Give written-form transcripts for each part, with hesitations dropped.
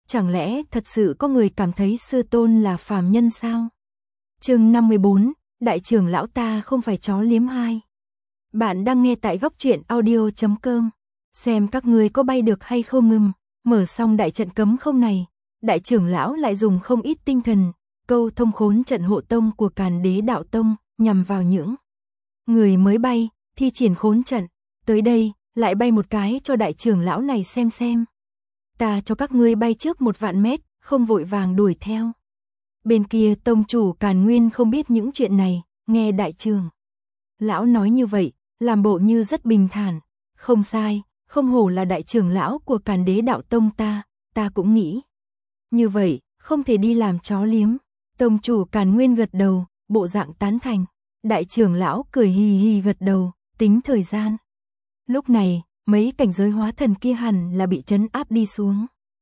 Chẳng lẽ thật sự có người cảm thấy sư tôn là phàm nhân sao? Chương 54, đại trưởng lão ta không phải chó liếm hai. Bạn đang nghe tại góc truyện audio.com. Xem các ngươi có bay được hay không. Mở xong đại trận cấm không này, đại trưởng lão lại dùng không ít tinh thần, câu thông khốn trận hộ tông của Càn Đế Đạo Tông, nhằm vào những người mới bay, thi triển khốn trận. Tới đây, lại bay một cái cho đại trưởng lão này xem. Ta cho các ngươi bay trước 1.000 mét, không vội vàng đuổi theo. Bên kia tông chủ Càn Nguyên không biết những chuyện này, nghe đại trưởng lão nói như vậy, làm bộ như rất bình thản. Không sai, không hổ là đại trưởng lão của Càn Đế Đạo Tông ta cũng nghĩ như vậy, không thể đi làm chó liếm. Tông chủ Càn Nguyên gật đầu, bộ dạng tán thành. Đại trưởng lão cười hì hì gật đầu, tính thời gian. Lúc này, mấy cảnh giới hóa thần kia hẳn là bị trấn áp đi xuống.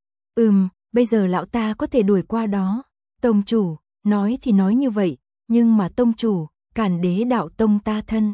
Bây giờ lão ta có thể đuổi qua đó. Tông chủ, nói thì nói như vậy, nhưng mà tông chủ, Càn Đế Đạo Tông ta thân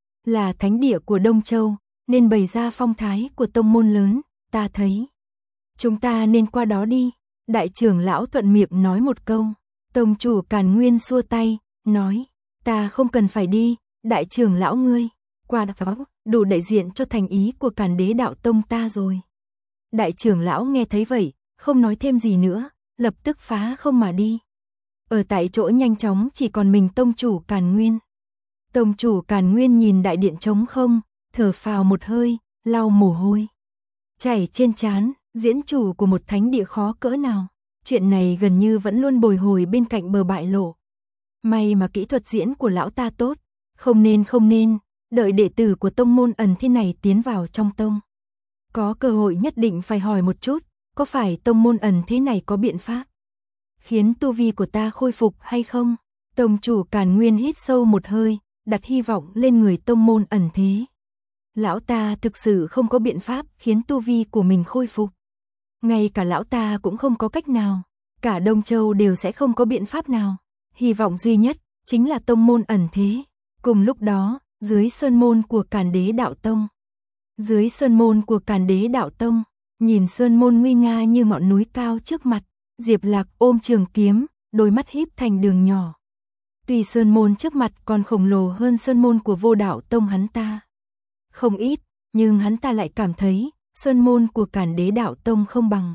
là thánh địa của Đông Châu, nên bày ra phong thái của tông môn lớn, ta thấy chúng ta nên qua đó đi. Đại trưởng lão thuận miệng nói một câu. Tông chủ Càn Nguyên xua tay, nói, ta không cần phải đi, đại trưởng lão ngươi, qua đó, đủ đại diện cho thành ý của Càn Đế Đạo Tông ta rồi. Đại trưởng lão nghe thấy vậy, không nói thêm gì nữa, lập tức phá không mà đi. Ở tại chỗ nhanh chóng chỉ còn mình tông chủ Càn Nguyên. Tông chủ Càn Nguyên nhìn đại điện trống không, thở phào một hơi, lau mồ hôi chảy trên trán, diễn chủ của một thánh địa khó cỡ nào. Chuyện này gần như vẫn luôn bồi hồi bên cạnh bờ bại lộ. May mà kỹ thuật diễn của lão ta tốt, không nên, đợi đệ tử của tông môn ẩn thế này tiến vào trong tông. Có cơ hội nhất định phải hỏi một chút, có phải tông môn ẩn thế này có biện pháp khiến tu vi của ta khôi phục hay không? Tông chủ Càn Nguyên hít sâu một hơi, đặt hy vọng lên người tông môn ẩn thế. Lão ta thực sự không có biện pháp khiến tu vi của mình khôi phục. Ngay cả lão ta cũng không có cách nào, cả Đông Châu đều sẽ không có biện pháp nào. Hy vọng duy nhất chính là tông môn ẩn thế. Cùng lúc đó, dưới sơn môn của Càn Đế Đạo Tông. Dưới sơn môn của Càn Đế Đạo Tông, nhìn sơn môn nguy nga như ngọn núi cao trước mặt, Diệp Lạc ôm trường kiếm, đôi mắt híp thành đường nhỏ. Tuy sơn môn trước mặt còn khổng lồ hơn sơn môn của Vô Đạo Tông hắn ta không ít, nhưng hắn ta lại cảm thấy sơn môn của Càn Đế Đạo Tông không bằng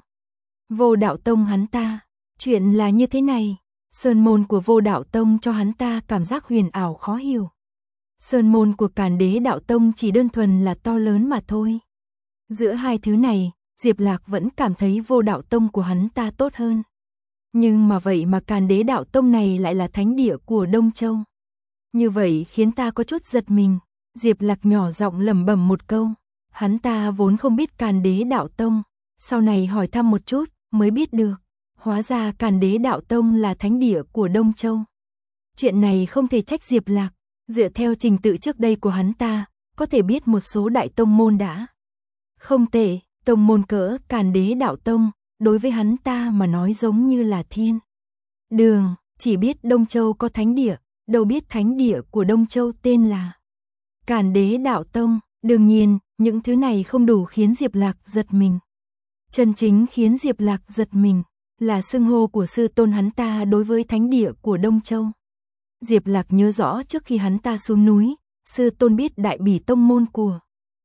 Vô Đạo Tông hắn ta. Chuyện là như thế này, sơn môn của Vô Đạo Tông cho hắn ta cảm giác huyền ảo khó hiểu. Sơn môn của Càn Đế Đạo Tông chỉ đơn thuần là to lớn mà thôi. Giữa hai thứ này, Diệp Lạc vẫn cảm thấy Vô Đạo Tông của hắn ta tốt hơn. Nhưng mà vậy mà Càn Đế Đạo Tông này lại là thánh địa của Đông Châu. Như vậy khiến ta có chút giật mình. Diệp Lạc nhỏ giọng lẩm bẩm một câu. Hắn ta vốn không biết Càn Đế Đạo Tông, sau này hỏi thăm một chút mới biết được. Hóa ra Càn Đế Đạo Tông là thánh địa của Đông Châu. Chuyện này không thể trách Diệp Lạc. Dựa theo trình tự trước đây của hắn ta, có thể biết một số đại tông môn đã không tệ. Tông môn cỡ Càn Đế Đạo Tông, đối với hắn ta mà nói giống như là thiên đường. Chỉ biết Đông Châu có thánh địa, đâu biết thánh địa của Đông Châu tên là Càn Đế Đạo Tông. Đương nhiên, những thứ này không đủ khiến Diệp Lạc giật mình. Chân chính khiến Diệp Lạc giật mình là xưng hô của sư tôn hắn ta đối với thánh địa của Đông Châu. Diệp Lạc nhớ rõ trước khi hắn ta xuống núi, sư tôn biết Đại Bỉ Tông môn của.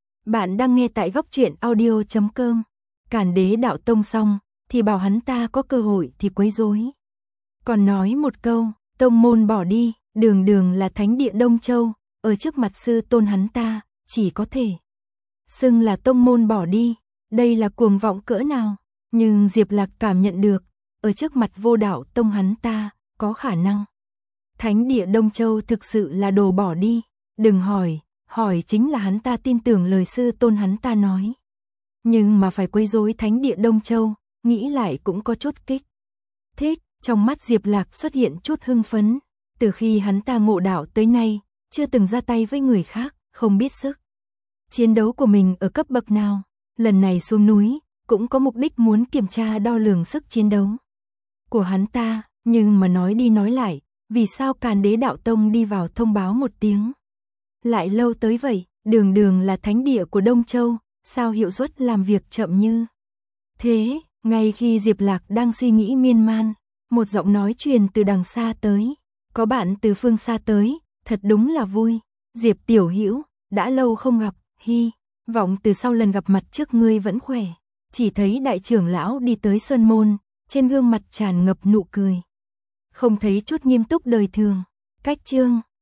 Bạn đang nghe tại góc truyện audio.com. Càn Đế Đạo Tông xong, thì bảo hắn ta có cơ hội thì quấy rối. Còn nói một câu, tông môn bỏ đi, đường là thánh địa Đông Châu, ở trước mặt sư tôn hắn ta, chỉ có thể xưng là tông môn bỏ đi. Đây là cuồng vọng cỡ nào? Nhưng Diệp Lạc cảm nhận được, ở trước mặt Vô Đạo Tông hắn ta, có khả năng thánh địa Đông Châu thực sự là đồ bỏ đi. Đừng hỏi chính là hắn ta tin tưởng lời sư tôn hắn ta nói. Nhưng mà phải quấy rối thánh địa Đông Châu, nghĩ lại cũng có chút kích thích. Trong mắt Diệp Lạc xuất hiện chút hưng phấn. Từ khi hắn ta ngộ đạo tới nay, chưa từng ra tay với người khác, không biết sức chiến đấu của mình ở cấp bậc nào. Lần này xuống núi, cũng có mục đích muốn kiểm tra đo lường sức chiến đấu của hắn ta. Nhưng mà nói đi nói lại, vì sao Càn Đế Đạo Tông đi vào thông báo một tiếng lại lâu tới vậy? Đường là thánh địa của Đông Châu, sao hiệu suất làm việc chậm như thế? Ngay khi Diệp Lạc đang suy nghĩ miên man, một giọng nói truyền từ đằng xa tới. Có bạn từ phương xa tới, thật đúng là vui. Diệp tiểu hữu, đã lâu không gặp, hy vọng từ sau lần gặp mặt trước ngươi vẫn khỏe. Chỉ thấy đại trưởng lão đi tới sơn môn, trên gương mặt tràn ngập nụ cười. Không thấy chút nghiêm túc đời thường. Cách chương